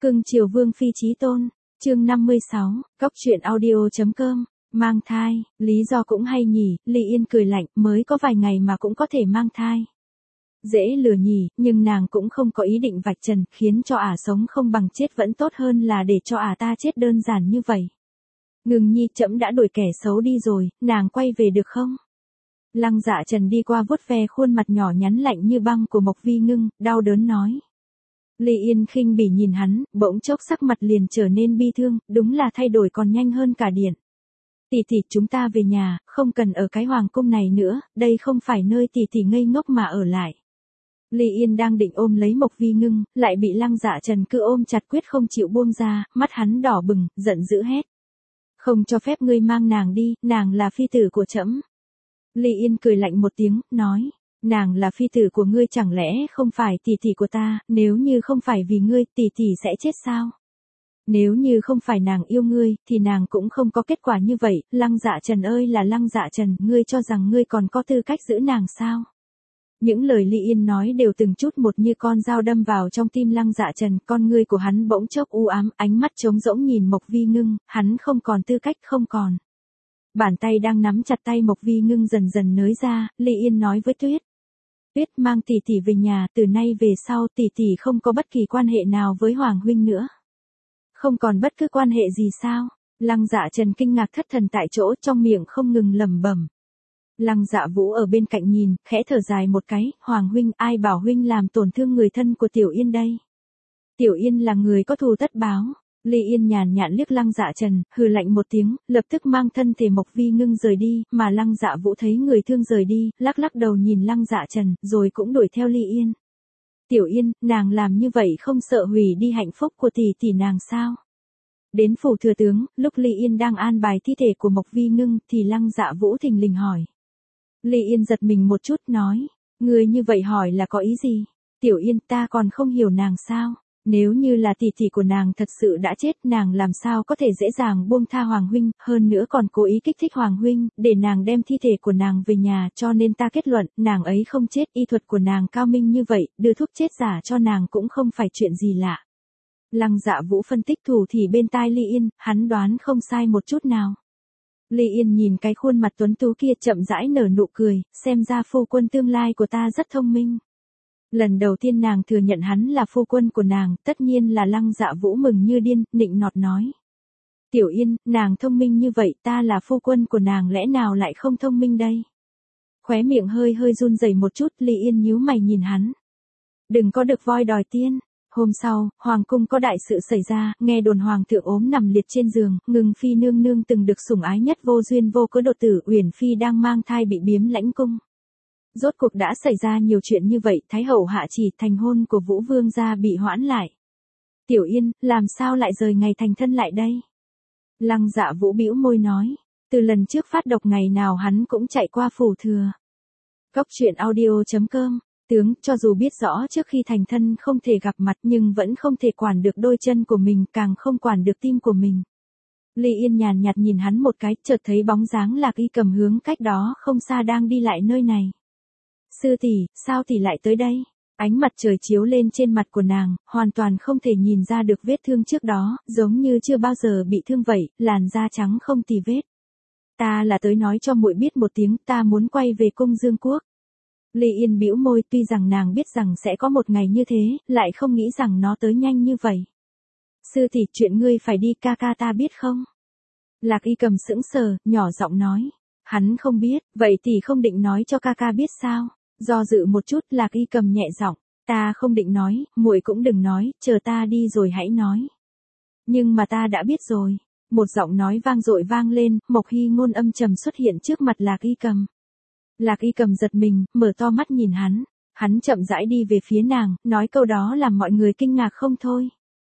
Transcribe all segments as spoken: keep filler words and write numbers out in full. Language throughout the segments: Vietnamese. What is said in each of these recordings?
Cưng chiều Vương phi chí tôn, chương năm mươi sáu, cóc truyện audio chấm com, mang thai, lý do cũng hay nhỉ, Ly Yên cười lạnh, mới có vài ngày mà cũng có thể mang thai. Dễ lừa nhỉ, nhưng nàng cũng không có ý định vạch trần, khiến cho ả sống không bằng chết vẫn tốt hơn là để cho ả ta chết đơn giản như vậy. Ngừng nhi, trẫm đã đuổi kẻ xấu đi rồi, nàng quay về được không? Lăng Dạ Trần đi qua vuốt ve khuôn mặt nhỏ nhắn lạnh như băng của Mộc Vi Ngưng, đau đớn nói. Ly Yên khinh bỉ nhìn hắn, bỗng chốc sắc mặt liền trở nên bi thương, đúng là thay đổi còn nhanh hơn cả điện. Tỷ tỷ, chúng ta về nhà, không cần ở cái hoàng cung này nữa, đây không phải nơi tỷ tỷ ngây ngốc mà ở lại. Ly Yên đang định ôm lấy Mộc Vi Ngưng, lại bị Lăng Dạ Trần cứ ôm chặt quyết không chịu buông ra, mắt hắn đỏ bừng, giận dữ hét. Không cho phép ngươi mang nàng đi, nàng là phi tử của trẫm. Ly Yên cười lạnh một tiếng, nói. Nàng là phi tử của ngươi chẳng lẽ không phải tỷ tỷ của ta, nếu như không phải vì ngươi, tỷ tỷ sẽ chết sao? Nếu như không phải nàng yêu ngươi, thì nàng cũng không có kết quả như vậy, Lăng Dạ Trần ơi là Lăng Dạ Trần, ngươi cho rằng ngươi còn có tư cách giữ nàng sao? Những lời Ly Yên nói đều từng chút một như con dao đâm vào trong tim Lăng Dạ Trần, con ngươi của hắn bỗng chốc u ám, ánh mắt trống rỗng nhìn Mộc Vi Ngưng, hắn không còn tư cách, không còn. Bàn tay đang nắm chặt tay Mộc Vi Ngưng dần dần nới ra, Ly Yên nói với Tuyết. Tuyết, mang tỷ tỷ về nhà, từ nay về sau tỷ tỷ không có bất kỳ quan hệ nào với Hoàng huynh nữa. Không còn bất cứ quan hệ gì sao? Lăng Dạ Trần kinh ngạc thất thần tại chỗ, trong miệng không ngừng lẩm bẩm. Lăng Dạ Vũ ở bên cạnh nhìn, khẽ thở dài một cái, Hoàng huynh, ai bảo huynh làm tổn thương người thân của Tiểu Yên đây? Tiểu Yên là người có thù tất báo. Ly Yên nhàn nhạt liếc Lăng Dạ Trần, hừ lạnh một tiếng, lập tức mang thân thể Mộc Vi Ngưng rời đi, mà Lăng Dạ Vũ thấy người thương rời đi, lắc lắc đầu nhìn Lăng Dạ Trần, rồi cũng đuổi theo Ly Yên. Tiểu Yên, nàng làm như vậy không sợ hủy đi hạnh phúc của tỷ tỷ nàng sao? Đến phủ thừa tướng, lúc Ly Yên đang an bài thi thể của Mộc Vi Ngưng, thì Lăng Dạ Vũ thình lình hỏi. Ly Yên giật mình một chút, nói, người như vậy hỏi là có ý gì? Tiểu Yên, ta còn không hiểu nàng sao? Nếu như là tỷ tỷ của nàng thật sự đã chết, nàng làm sao có thể dễ dàng buông tha Hoàng huynh, hơn nữa còn cố ý kích thích Hoàng huynh, để nàng đem thi thể của nàng về nhà, cho nên ta kết luận, nàng ấy không chết, y thuật của nàng cao minh như vậy, đưa thuốc chết giả cho nàng cũng không phải chuyện gì lạ. Lăng Dạ Vũ phân tích thủ thì bên tai Ly Yên, hắn đoán không sai một chút nào. Ly Yên nhìn cái khuôn mặt tuấn tú kia chậm rãi nở nụ cười, xem ra phu quân tương lai của ta rất thông minh. Lần đầu tiên nàng thừa nhận hắn là phu quân của nàng, tất nhiên là Lăng Dạ Vũ mừng như điên, nịnh nọt nói. Tiểu Yên, nàng thông minh như vậy, ta là phu quân của nàng lẽ nào lại không thông minh đây? Khóe miệng hơi hơi run rẩy một chút, Ly Yên nhíu mày nhìn hắn. Đừng có được voi đòi tiên. Hôm sau, Hoàng cung có đại sự xảy ra, nghe đồn Hoàng thượng ốm nằm liệt trên giường, Ngưng phi nương nương từng được sủng ái nhất vô duyên vô cớ đột tử, Uyển phi đang mang thai bị biếm lãnh cung. Rốt cuộc đã xảy ra nhiều chuyện như vậy, Thái hậu hạ chỉ thành hôn của Vũ Vương gia bị hoãn lại. Tiểu Yên, làm sao lại rời ngày thành thân lại đây? Lăng Dạ Vũ bĩu môi nói, từ lần trước phát độc ngày nào hắn cũng chạy qua phủ thừa. Cóc truyện audio chấm com, tướng, cho dù biết rõ trước khi thành thân không thể gặp mặt nhưng vẫn không thể quản được đôi chân của mình, càng không quản được tim của mình. Ly Yên nhàn nhạt nhìn hắn một cái, chợt thấy bóng dáng Lạc Y Cầm hướng cách đó không xa đang đi lại nơi này. Sư tỷ, sao tỷ lại tới đây? Ánh mặt trời chiếu lên trên mặt của nàng, hoàn toàn không thể nhìn ra được vết thương trước đó, giống như chưa bao giờ bị thương vậy, làn da trắng không tì vết. Ta là tới nói cho muội biết một tiếng, ta muốn quay về cung Dương Quốc. Ly Yên bĩu môi, tuy rằng nàng biết rằng sẽ có một ngày như thế, lại không nghĩ rằng nó tới nhanh như vậy. Sư tỷ, chuyện ngươi phải đi, ca ca ta biết không? Lạc Y Cầm sững sờ, nhỏ giọng nói. Hắn không biết, vậy tỷ không định nói cho ca ca biết sao? Do dự một chút, Lạc Y Cầm nhẹ giọng, ta không định nói, muội cũng đừng nói, chờ ta đi rồi hãy nói. Nhưng mà ta đã biết rồi. Một giọng nói vang dội vang lên, Mộc Hy Ngôn âm trầm xuất hiện trước mặt Lạc Y Cầm. Lạc Y Cầm giật mình, mở to mắt nhìn hắn. Hắn chậm rãi đi về phía nàng, nói câu đó làm mọi người kinh ngạc không thôi.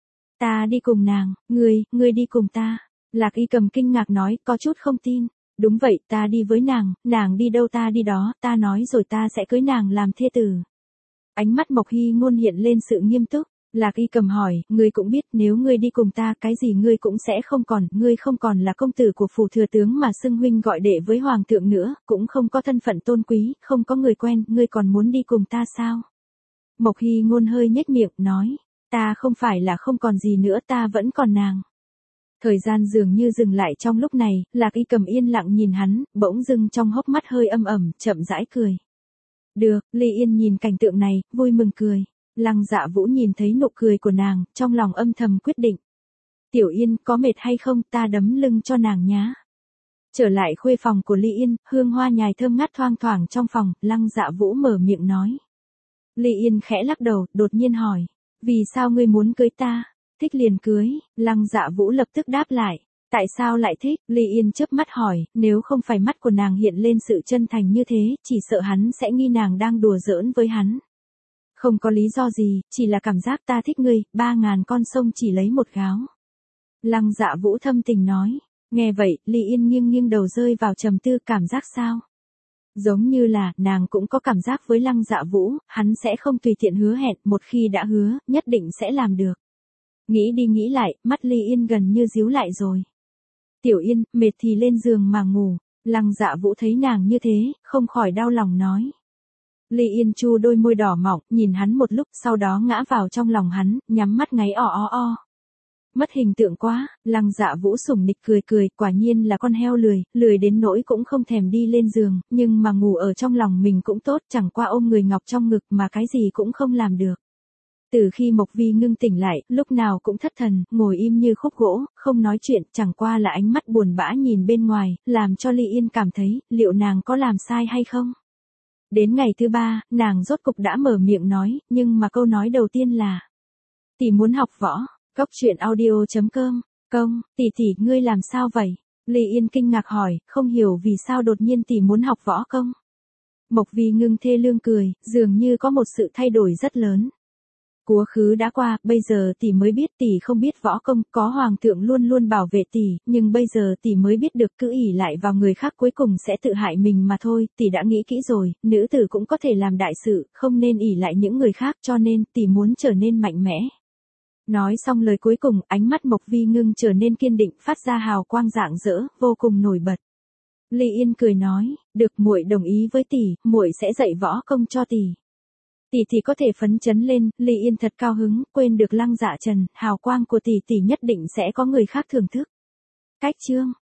Ta đi cùng nàng, ngươi, ngươi đi cùng ta. Lạc Y Cầm kinh ngạc nói, có chút không tin. Đúng vậy, ta đi với nàng, nàng đi đâu ta đi đó, ta nói rồi ta sẽ cưới nàng làm thê tử. Ánh mắt Mộc Hy Ngôn hiện lên sự nghiêm túc. Lạc Y Cầm hỏi, ngươi cũng biết nếu ngươi đi cùng ta cái gì ngươi cũng sẽ không còn, ngươi không còn là công tử của phủ thừa tướng mà xưng huynh gọi đệ với hoàng thượng nữa, cũng không có thân phận tôn quý, không có người quen, ngươi còn muốn đi cùng ta sao? Mộc Hy Ngôn hơi nhếch miệng, nói, ta không phải là không còn gì nữa, ta vẫn còn nàng. Thời gian dường như dừng lại trong lúc này, Lạc Y Cầm yên lặng nhìn hắn, bỗng dưng trong hốc mắt hơi âm ẩm, chậm rãi cười. Được, Ly Yên nhìn cảnh tượng này, vui mừng cười. Lăng Dạ Vũ nhìn thấy nụ cười của nàng, trong lòng âm thầm quyết định. Tiểu Yên, có mệt hay không, ta đấm lưng cho nàng nhá. Trở lại khuê phòng của Ly Yên, hương hoa nhài thơm ngát thoang thoảng trong phòng, Lăng Dạ Vũ mở miệng nói. Ly Yên khẽ lắc đầu, đột nhiên hỏi. Vì sao ngươi muốn cưới ta? Thích liền cưới, Lăng Dạ Vũ lập tức đáp lại. Tại sao lại thích? Ly Yên chớp mắt hỏi, nếu không phải mắt của nàng hiện lên sự chân thành như thế, chỉ sợ hắn sẽ nghi nàng đang đùa giỡn với hắn. Không có lý do gì, chỉ là cảm giác ta thích ngươi, ba ngàn con sông chỉ lấy một gáo. Lăng Dạ Vũ thâm tình nói. Nghe vậy, Ly Yên nghiêng nghiêng đầu rơi vào trầm tư, cảm giác sao? Giống như là, nàng cũng có cảm giác với Lăng Dạ Vũ, hắn sẽ không tùy tiện hứa hẹn, một khi đã hứa, nhất định sẽ làm được. Nghĩ đi nghĩ lại, mắt Ly Yên gần như díu lại rồi. Tiểu Yên, mệt thì lên giường mà ngủ. Lăng Dạ Vũ thấy nàng như thế, không khỏi đau lòng nói. Ly Yên chu đôi môi đỏ mọng, nhìn hắn một lúc, sau đó ngã vào trong lòng hắn, nhắm mắt ngáy o o o. Mất hình tượng quá, Lăng Dạ Vũ sủng nịch cười cười, quả nhiên là con heo lười, lười đến nỗi cũng không thèm đi lên giường, nhưng mà ngủ ở trong lòng mình cũng tốt, chẳng qua ôm người ngọc trong ngực mà cái gì cũng không làm được. Từ khi Mộc Vi Ngưng tỉnh lại, lúc nào cũng thất thần, ngồi im như khúc gỗ, không nói chuyện, chẳng qua là ánh mắt buồn bã nhìn bên ngoài, làm cho Ly Yên cảm thấy, liệu nàng có làm sai hay không? Đến ngày thứ ba, nàng rốt cục đã mở miệng nói, nhưng mà câu nói đầu tiên là tỷ muốn học võ. Góc truyện audio chấm com, công, tỷ tỷ ngươi làm sao vậy? Ly Yên kinh ngạc hỏi, không hiểu vì sao đột nhiên tỷ muốn học võ công. Mộc Vi Ngưng thê lương cười, dường như có một sự thay đổi rất lớn. Quá khứ đã qua, bây giờ tỷ mới biết tỷ không biết võ công, có hoàng thượng luôn luôn bảo vệ tỷ, nhưng bây giờ tỷ mới biết được cứ ỷ lại vào người khác cuối cùng sẽ tự hại mình mà thôi, tỷ đã nghĩ kỹ rồi, nữ tử cũng có thể làm đại sự, không nên ỷ lại những người khác, cho nên tỷ muốn trở nên mạnh mẽ. Nói xong lời cuối cùng, ánh mắt Mộc Vi Ngưng trở nên kiên định, phát ra hào quang rạng rỡ, vô cùng nổi bật. Ly Yên cười nói, được, muội đồng ý với tỷ, muội sẽ dạy võ công cho tỷ. Tỷ tỷ có thể phấn chấn lên, Ly Yên thật cao hứng, quên được Lăng Dạ Trần, hào quang của tỷ tỷ nhất định sẽ có người khác thưởng thức. Cách chương